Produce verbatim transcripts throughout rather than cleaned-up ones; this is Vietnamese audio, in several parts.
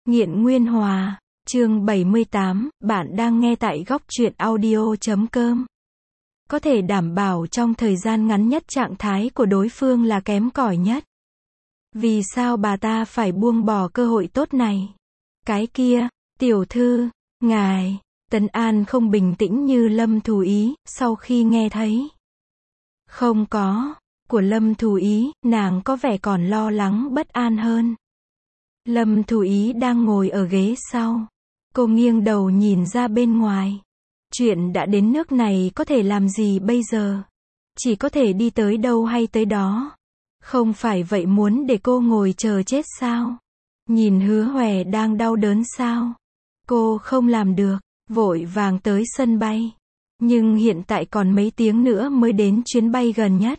Nghiện Nguyên Hòa, chương bảy mươi tám, bạn đang nghe tại góc truyện audio chấm com. Có thể đảm bảo trong thời gian ngắn nhất trạng thái của đối phương là kém cỏi nhất. Vì sao bà ta phải buông bỏ cơ hội tốt này? Cái kia, tiểu thư, ngài, Tấn An không bình tĩnh như Lâm Thù Ý, sau khi nghe thấy. Không có, của Lâm Thù Ý, nàng có vẻ còn lo lắng bất an hơn. Lâm Thù Ý đang ngồi ở ghế sau. Cô nghiêng đầu nhìn ra bên ngoài. Chuyện đã đến nước này có thể làm gì bây giờ? Chỉ có thể đi tới đâu hay tới đó. Không phải vậy muốn để cô ngồi chờ chết sao? Nhìn Hứa Hòe đang đau đớn sao? Cô không làm được, vội vàng tới sân bay. Nhưng hiện tại còn mấy tiếng nữa mới đến chuyến bay gần nhất.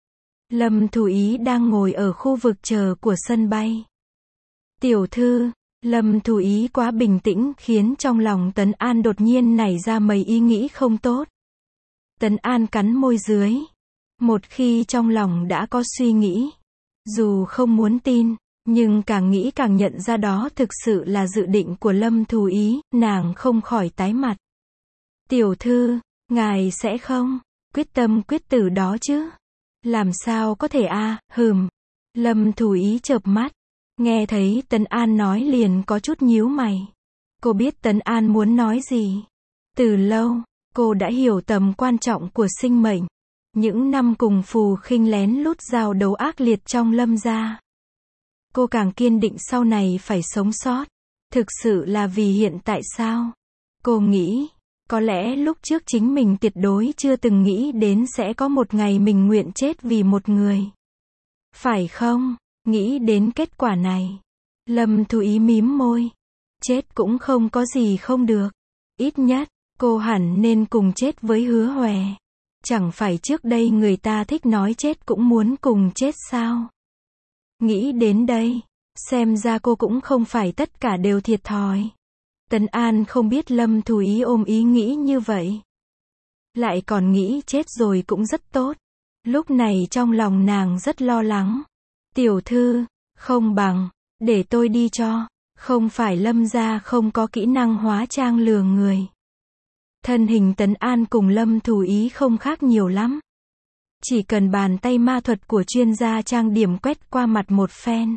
Lâm Thù Ý đang ngồi ở khu vực chờ của sân bay. Tiểu thư, Lâm Thù Ý quá bình tĩnh khiến trong lòng Tấn An đột nhiên nảy ra mấy ý nghĩ không tốt. Tấn An cắn môi dưới. Một khi trong lòng đã có suy nghĩ, dù không muốn tin, nhưng càng nghĩ càng nhận ra đó thực sự là dự định của Lâm Thù Ý, nàng không khỏi tái mặt. Tiểu thư, ngài sẽ không quyết tâm quyết tử đó chứ? Làm sao có thể a, à, hừm. Lâm Thù Ý chợp mắt. Nghe thấy Tấn An nói liền có chút nhíu mày. Cô biết Tấn An muốn nói gì. Từ lâu, cô đã hiểu tầm quan trọng của sinh mệnh. Những năm cùng Phù Khinh lén lút giao đấu ác liệt trong Lâm gia. Cô càng kiên định sau này phải sống sót. Thực sự là vì hiện tại sao? Cô nghĩ, có lẽ lúc trước chính mình tuyệt đối chưa từng nghĩ đến sẽ có một ngày mình nguyện chết vì một người. Phải không? Nghĩ đến kết quả này, Lâm Thù Ý mím môi. Chết cũng không có gì không được. Ít nhất, cô hẳn nên cùng chết với Hứa Hòe. Chẳng phải trước đây người ta thích nói chết cũng muốn cùng chết sao? Nghĩ đến đây, xem ra cô cũng không phải tất cả đều thiệt thòi. Tấn An không biết Lâm Thù Ý ôm ý nghĩ như vậy. Lại còn nghĩ chết rồi cũng rất tốt. Lúc này trong lòng nàng rất lo lắng. Tiểu thư, không bằng, để tôi đi cho, không phải Lâm gia không có kỹ năng hóa trang lừa người. Thân hình Tấn An cùng Lâm Thù Ý không khác nhiều lắm. Chỉ cần bàn tay ma thuật của chuyên gia trang điểm quét qua mặt một phen.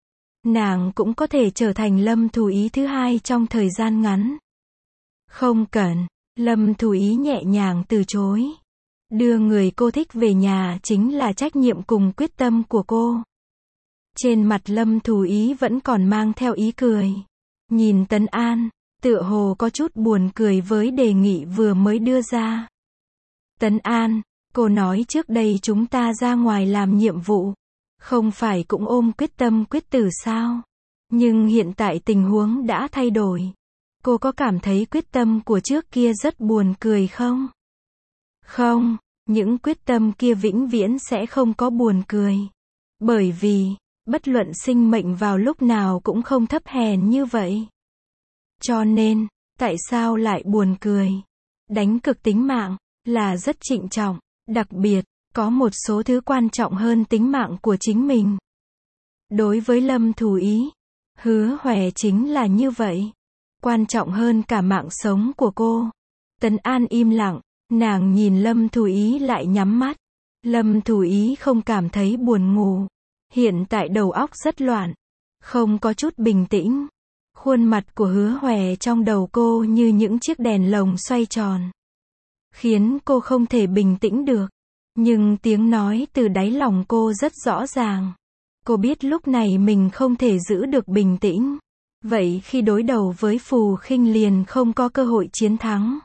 Nàng cũng có thể trở thành Lâm Thù Ý thứ hai trong thời gian ngắn. Không cần, Lâm Thù Ý nhẹ nhàng từ chối. Đưa người cô thích về nhà chính là trách nhiệm cùng quyết tâm của cô. Trên mặt Lâm Thù Ý vẫn còn mang theo ý cười. Nhìn Tấn An, tựa hồ có chút buồn cười với đề nghị vừa mới đưa ra. Tấn An, cô nói trước đây chúng ta ra ngoài làm nhiệm vụ, không phải cũng ôm quyết tâm quyết tử sao? Nhưng hiện tại tình huống đã thay đổi. Cô có cảm thấy quyết tâm của trước kia rất buồn cười không? Không, những quyết tâm kia vĩnh viễn sẽ không có buồn cười. Bởi vì, bất luận sinh mệnh vào lúc nào cũng không thấp hèn như vậy. Cho nên, tại sao lại buồn cười? Đánh cược tính mạng, là rất trịnh trọng, đặc biệt, có một số thứ quan trọng hơn tính mạng của chính mình. Đối với Lâm Thù Ý, Hứa Hòe chính là như vậy. Quan trọng hơn cả mạng sống của cô. Tấn An im lặng, nàng nhìn Lâm Thù Ý lại nhắm mắt. Lâm Thù Ý không cảm thấy buồn ngủ. Hiện tại đầu óc rất loạn, không có chút bình tĩnh. Khuôn mặt của Hứa Hòe trong đầu cô như những chiếc đèn lồng xoay tròn, khiến cô không thể bình tĩnh được. Nhưng tiếng nói từ đáy lòng cô rất rõ ràng. Cô biết lúc này mình không thể giữ được bình tĩnh. Vậy khi đối đầu với Phù Khinh liền không có cơ hội chiến thắng.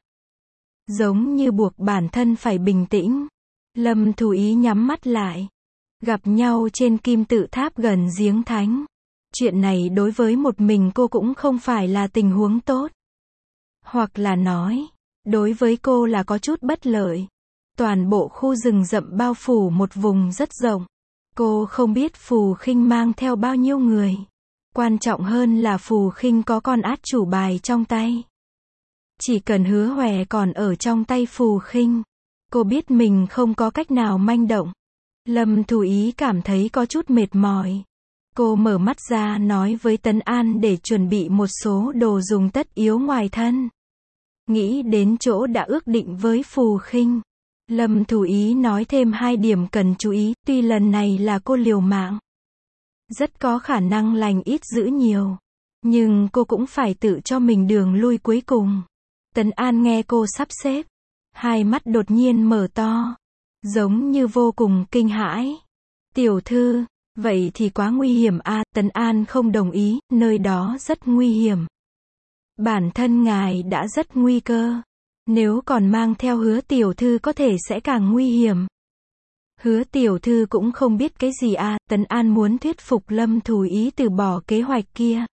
Giống như buộc bản thân phải bình tĩnh. Lâm Thù Ý nhắm mắt lại. Gặp nhau trên kim tự tháp gần giếng thánh. Chuyện này đối với một mình cô cũng không phải là tình huống tốt. Hoặc là nói, đối với cô là có chút bất lợi. Toàn bộ khu rừng rậm bao phủ một vùng rất rộng. Cô không biết Phù Khinh mang theo bao nhiêu người. Quan trọng hơn là Phù Khinh có con át chủ bài trong tay. Chỉ cần Hứa Hòe còn ở trong tay Phù Khinh, cô biết mình không có cách nào manh động. Lâm Thù Ý cảm thấy có chút mệt mỏi. Cô mở mắt ra nói với Tấn An để chuẩn bị một số đồ dùng tất yếu ngoài thân. Nghĩ đến chỗ đã ước định với Phù Khinh, Lâm Thủ Ý nói thêm hai điểm cần chú ý, tuy lần này là cô liều mạng, rất có khả năng lành ít dữ nhiều, nhưng cô cũng phải tự cho mình đường lui cuối cùng. Tấn An nghe cô sắp xếp, hai mắt đột nhiên mở to, giống như vô cùng kinh hãi. Tiểu thư, vậy thì quá nguy hiểm à, Tấn An không đồng ý, nơi đó rất nguy hiểm. Bản thân ngài đã rất nguy cơ, nếu còn mang theo Hứa tiểu thư có thể sẽ càng nguy hiểm. Hứa tiểu thư cũng không biết cái gì à, Tấn An muốn thuyết phục Lâm Thủ Ý từ bỏ kế hoạch kia.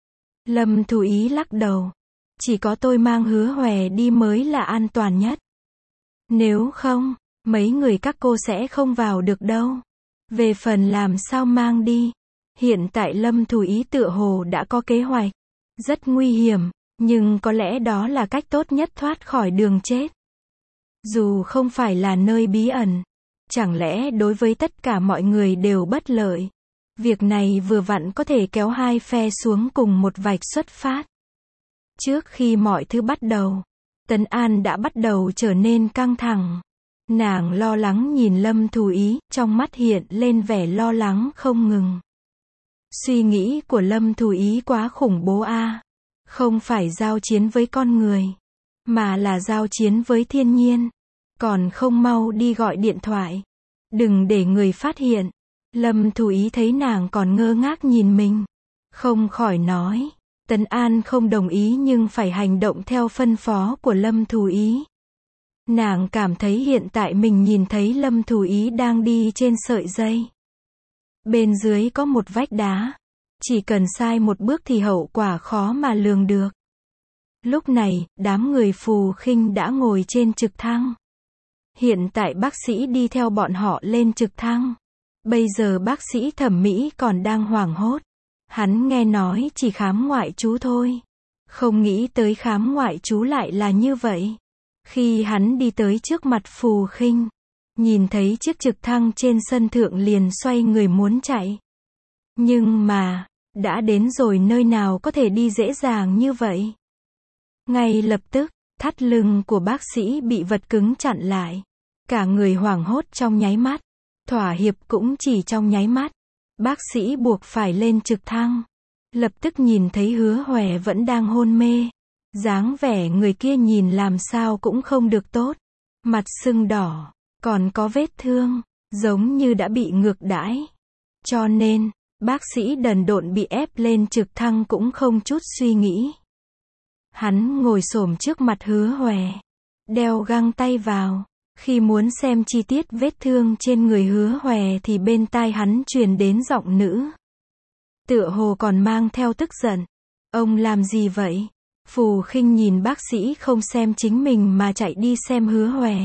Lâm Thủ Ý lắc đầu, chỉ có tôi mang Hứa Hòe đi mới là an toàn nhất. Nếu không, mấy người các cô sẽ không vào được đâu. Về phần làm sao mang đi, hiện tại Lâm Thủ Ý tựa hồ đã có kế hoạch. Rất nguy hiểm, nhưng có lẽ đó là cách tốt nhất thoát khỏi đường chết. Dù không phải là nơi bí ẩn, chẳng lẽ đối với tất cả mọi người đều bất lợi. Việc này vừa vặn có thể kéo hai phe xuống cùng một vạch xuất phát. Trước khi mọi thứ bắt đầu, Tấn An đã bắt đầu trở nên căng thẳng. Nàng lo lắng nhìn Lâm Thủ Ý, trong mắt hiện lên vẻ lo lắng không ngừng. Suy nghĩ của Lâm Thủ Ý quá khủng bố a, à. Không phải giao chiến với con người, mà là giao chiến với thiên nhiên. Còn không mau đi gọi điện thoại, đừng để người phát hiện. Lâm Thủ Ý thấy nàng còn ngơ ngác nhìn mình, không khỏi nói. Tấn An không đồng ý nhưng phải hành động theo phân phó của Lâm Thủ Ý. Nàng cảm thấy hiện tại mình nhìn thấy Lâm Thủ Ý đang đi trên sợi dây. Bên dưới có một vách đá, chỉ cần sai một bước thì hậu quả khó mà lường được. Lúc này, đám người Phù Khinh đã ngồi trên trực thăng. Hiện tại bác sĩ đi theo bọn họ lên trực thăng. Bây giờ bác sĩ thẩm mỹ còn đang hoảng hốt. Hắn nghe nói chỉ khám ngoại trú thôi. Không nghĩ tới khám ngoại trú lại là như vậy. Khi hắn đi tới trước mặt Phù Khinh, nhìn thấy chiếc trực thăng trên sân thượng liền xoay người muốn chạy. Nhưng mà, đã đến rồi nơi nào có thể đi dễ dàng như vậy. Ngay lập tức, thắt lưng của bác sĩ bị vật cứng chặn lại. Cả người hoảng hốt trong nháy mắt. Thỏa hiệp cũng chỉ trong nháy mắt. Bác sĩ buộc phải lên trực thăng. Lập tức nhìn thấy Hứa Hòe vẫn đang hôn mê. Dáng vẻ người kia nhìn làm sao cũng không được tốt. Mặt sưng đỏ, còn có vết thương, giống như đã bị ngược đãi. Cho nên, bác sĩ đần độn bị ép lên trực thăng cũng không chút suy nghĩ. Hắn ngồi xổm trước mặt Hứa Hòe, đeo găng tay vào. Khi muốn xem chi tiết vết thương trên người Hứa Hòe thì bên tai hắn truyền đến giọng nữ. Tựa hồ còn mang theo tức giận. Ông làm gì vậy? Phù Khinh nhìn bác sĩ không xem chính mình mà chạy đi xem Hứa Hòe.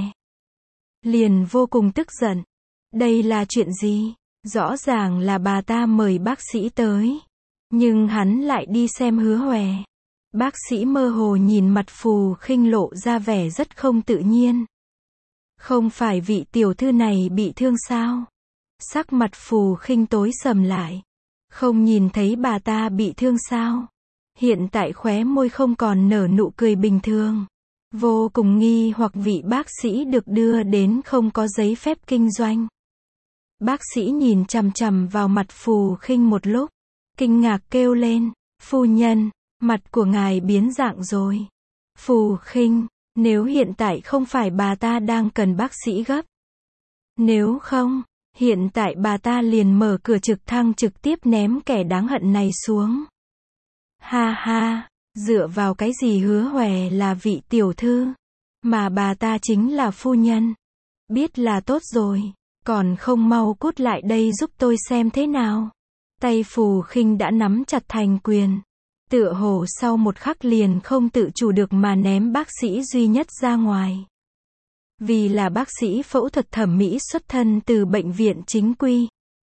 Liền vô cùng tức giận. Đây là chuyện gì? Rõ ràng là bà ta mời bác sĩ tới. Nhưng hắn lại đi xem Hứa Hòe. Bác sĩ mơ hồ nhìn mặt Phù Khinh lộ ra vẻ rất không tự nhiên. Không phải vị tiểu thư này bị thương sao? Sắc mặt Phù Khinh tối sầm lại. Không nhìn thấy bà ta bị thương sao? Hiện tại khóe môi không còn nở nụ cười bình thường. Vô cùng nghi hoặc vị bác sĩ được đưa đến không có giấy phép kinh doanh. Bác sĩ nhìn chằm chằm vào mặt Phù Khinh một lúc. Kinh ngạc kêu lên. Phu nhân, mặt của ngài biến dạng rồi. Phù Khinh, nếu hiện tại không phải bà ta đang cần bác sĩ gấp. Nếu không, hiện tại bà ta liền mở cửa trực thăng trực tiếp ném kẻ đáng hận này xuống. Ha ha, dựa vào cái gì Hứa Hòe là vị tiểu thư, mà bà ta chính là phu nhân. Biết là tốt rồi, còn không mau cút lại đây giúp tôi xem thế nào. Tay Phù Khinh đã nắm chặt thành quyền. Tựa hồ sau một khắc liền không tự chủ được mà ném bác sĩ duy nhất ra ngoài. Vì là bác sĩ phẫu thuật thẩm mỹ xuất thân từ bệnh viện chính quy.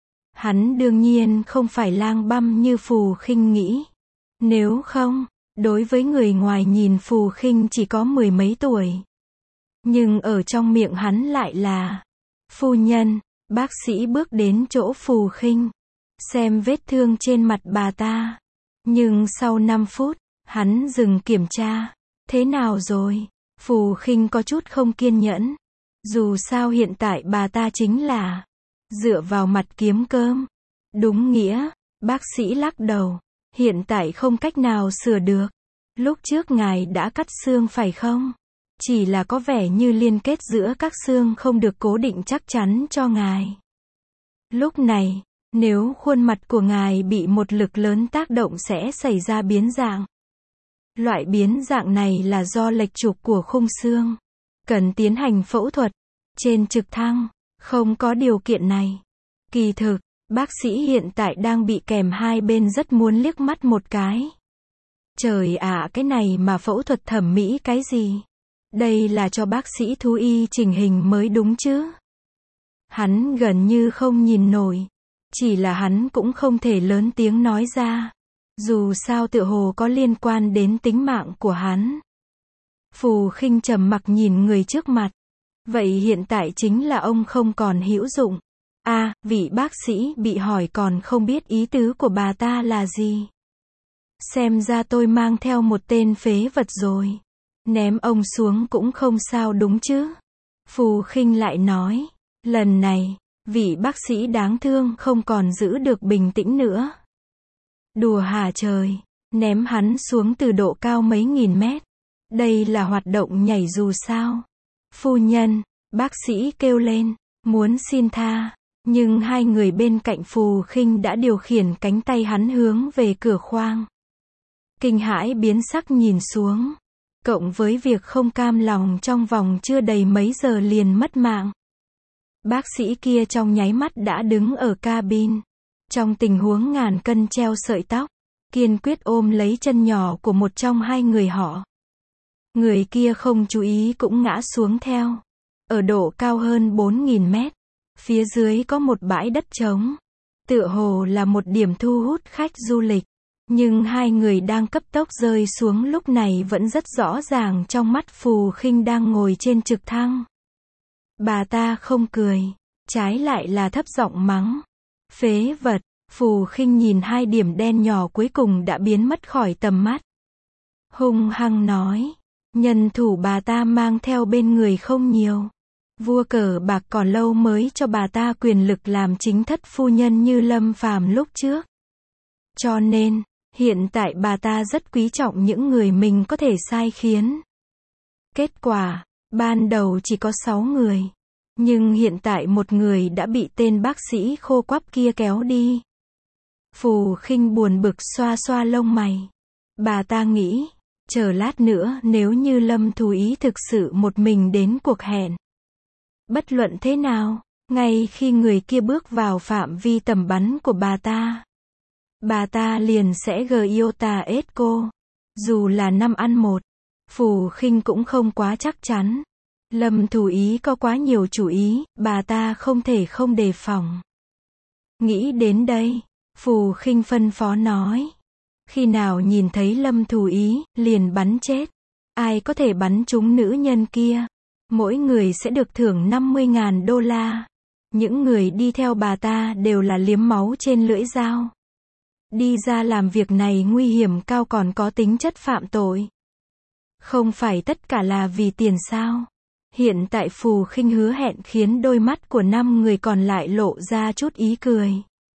Hắn đương nhiên không phải lang băm như Phù Khinh nghĩ. Nếu không, đối với người ngoài nhìn Phù Khinh chỉ có mười mấy tuổi. Nhưng ở trong miệng hắn lại là phu nhân. Bác sĩ bước đến chỗ Phù Khinh. xem vết thương trên mặt bà ta. Nhưng sau năm phút, hắn dừng kiểm tra. Thế nào rồi? Phù Khinh có chút không kiên nhẫn. Dù sao hiện tại bà ta chính là dựa vào mặt kiếm cơm. Đúng nghĩa, bác sĩ lắc đầu. Hiện tại không cách nào sửa được. Lúc trước ngài đã cắt xương phải không? Chỉ là có vẻ như liên kết giữa các xương không được cố định chắc chắn cho ngài. Lúc này, nếu khuôn mặt của ngài bị một lực lớn tác động sẽ xảy ra biến dạng. Loại biến dạng này là do lệch trục của khung xương. Cần tiến hành phẫu thuật. Trên trực thăng, không có điều kiện này. Kỳ thực, bác sĩ hiện tại đang bị kèm hai bên rất muốn liếc mắt một cái. Trời ạ, cái này mà phẫu thuật thẩm mỹ cái gì? Đây là cho bác sĩ thú y chỉnh hình mới đúng chứ. Hắn gần như không nhìn nổi. Chỉ là hắn cũng không thể lớn tiếng nói ra. Dù sao tựa hồ có liên quan đến tính mạng của hắn. Phù Khinh trầm mặc nhìn người trước mặt. Vậy hiện tại chính là ông không còn hữu dụng. À, vị bác sĩ bị hỏi còn không biết ý tứ của bà ta là gì. Xem ra tôi mang theo một tên phế vật rồi. Ném ông xuống cũng không sao đúng chứ. Phù Khinh lại nói. Lần này, vị bác sĩ đáng thương không còn giữ được bình tĩnh nữa. Đùa hả trời. Ném hắn xuống từ độ cao mấy nghìn mét. Đây là hoạt động nhảy dù sao. Phu nhân, bác sĩ kêu lên, muốn xin tha. Nhưng hai người bên cạnh Phù Khinh đã điều khiển cánh tay hắn hướng về cửa khoang. Kinh hãi biến sắc nhìn xuống. Cộng với việc không cam lòng trong vòng chưa đầy mấy giờ liền mất mạng. Bác sĩ kia trong nháy mắt đã đứng ở cabin. Trong tình huống ngàn cân treo sợi tóc. Kiên quyết ôm lấy chân nhỏ của một trong hai người họ. Người kia không chú ý cũng ngã xuống theo. Ở độ cao hơn bốn nghìn mét. Phía dưới có một bãi đất trống. Tựa hồ là một điểm thu hút khách du lịch. Nhưng hai người đang cấp tốc rơi xuống lúc này vẫn rất rõ ràng trong mắt Phù Khinh đang ngồi trên trực thăng. Bà ta không cười. Trái lại là thấp giọng mắng. Phế vật. Phù Khinh nhìn hai điểm đen nhỏ cuối cùng đã biến mất khỏi tầm mắt. Hung hăng nói. Nhân thủ bà ta mang theo bên người không nhiều. Vua cờ bạc còn lâu mới cho bà ta quyền lực làm chính thất phu nhân như Lâm Phàm lúc trước. Cho nên, hiện tại bà ta rất quý trọng những người mình có thể sai khiến. Kết quả, ban đầu chỉ có sáu người. Nhưng hiện tại một người đã bị tên bác sĩ khô quắp kia kéo đi. Phù Khinh buồn bực xoa xoa lông mày. Bà ta nghĩ, chờ lát nữa nếu như Lâm Thú Ý thực sự một mình đến cuộc hẹn. Bất luận thế nào, ngay khi người kia bước vào phạm vi tầm bắn của bà ta, bà ta liền sẽ Giota ết cô. Dù là năm ăn một, Phù Khinh cũng không quá chắc chắn. Lâm Thú Ý có quá nhiều chủ ý, bà ta không thể không đề phòng. Nghĩ đến đây, Phù Khinh phân phó nói. Khi nào nhìn thấy Lâm Thú Ý, liền bắn chết. Ai có thể bắn trúng nữ nhân kia, mỗi người sẽ được thưởng năm mươi ngàn đô la. Những người đi theo bà ta đều là liếm máu trên lưỡi dao. Đi ra làm việc này nguy hiểm cao còn có tính chất phạm tội. Không phải tất cả là vì tiền sao? Hiện tại Phù Khinh hứa hẹn khiến đôi mắt của năm người còn lại lộ ra chút ý cười.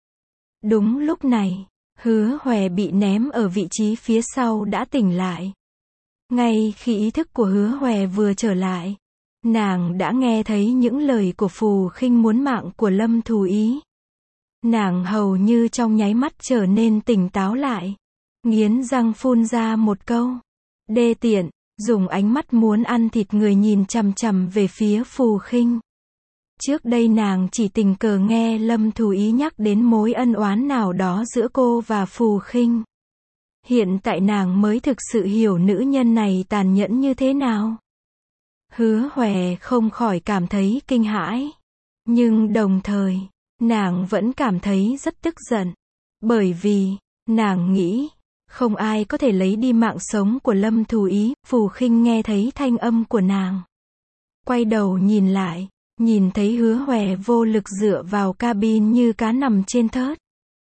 Đúng lúc này, Hứa Hòe bị ném ở vị trí phía sau đã tỉnh lại. Ngay khi ý thức của Hứa Hòe vừa trở lại, nàng đã nghe thấy những lời của Phù Khinh muốn mạng của Lâm Thú Ý. Nàng hầu như trong nháy mắt trở nên tỉnh táo lại. Nghiến răng phun ra một câu. Đê tiện, dùng ánh mắt muốn ăn thịt người nhìn chằm chằm về phía Phù Khinh. Trước đây nàng chỉ tình cờ nghe Lâm Thú Ý nhắc đến mối ân oán nào đó giữa cô và Phù Khinh. Hiện tại nàng mới thực sự hiểu nữ nhân này tàn nhẫn như thế nào. Hứa Hòe không khỏi cảm thấy kinh hãi. Nhưng đồng thời, nàng vẫn cảm thấy rất tức giận. Bởi vì, nàng nghĩ, không ai có thể lấy đi mạng sống của Lâm Thú Ý. Phù Khinh nghe thấy thanh âm của nàng. Quay đầu nhìn lại, nhìn thấy Hứa Hòe vô lực dựa vào cabin như cá nằm trên thớt.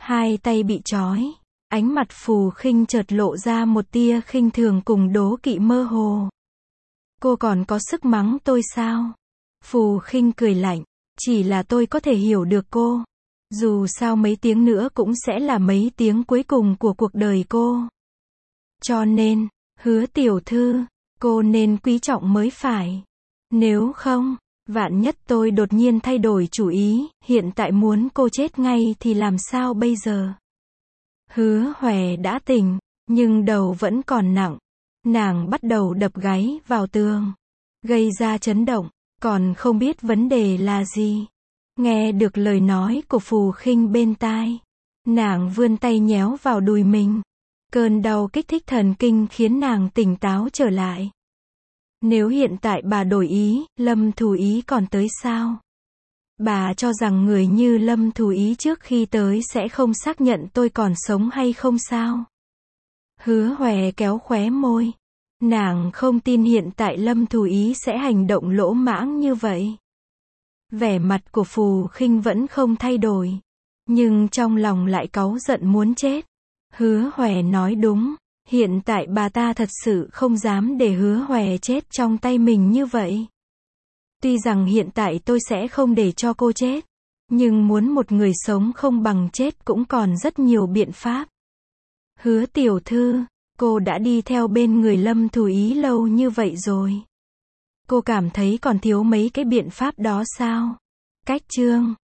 Hai tay bị trói. Ánh mặt Phù Khinh chợt lộ ra một tia khinh thường cùng đố kỵ mơ hồ. Cô còn có sức mắng tôi sao? Phù Khinh cười lạnh. Chỉ là tôi có thể hiểu được cô. Dù sao mấy tiếng nữa cũng sẽ là mấy tiếng cuối cùng của cuộc đời cô. Cho nên, Hứa tiểu thư, cô nên quý trọng mới phải. Nếu không, vạn nhất tôi đột nhiên thay đổi chủ ý, hiện tại muốn cô chết ngay thì làm sao bây giờ? Hứa Hoè đã tỉnh, nhưng đầu vẫn còn nặng. Nàng bắt đầu đập gáy vào tường, gây ra chấn động, còn không biết vấn đề là gì. Nghe được lời nói của Phù Khinh bên tai, nàng vươn tay nhéo vào đùi mình. Cơn đau kích thích thần kinh khiến nàng tỉnh táo trở lại. Nếu hiện tại bà đổi ý, Lâm Thù Ý còn tới sao? Bà cho rằng người như Lâm Thù Ý trước khi tới sẽ không xác nhận tôi còn sống hay không sao? Hứa Hoè kéo khóe môi. Nàng không tin hiện tại Lâm Thù Ý sẽ hành động lỗ mãng như vậy. Vẻ mặt của Phù Khinh vẫn không thay đổi, nhưng trong lòng lại cáu giận muốn chết. Hứa Hoè nói đúng, hiện tại bà ta thật sự không dám để Hứa Hoè chết trong tay mình như vậy. Tuy rằng hiện tại tôi sẽ không để cho cô chết, nhưng muốn một người sống không bằng chết cũng còn rất nhiều biện pháp. Hứa tiểu thư, cô đã đi theo bên người Lâm Thù Ý lâu như vậy rồi. Cô cảm thấy còn thiếu mấy cái biện pháp đó sao? Cách chương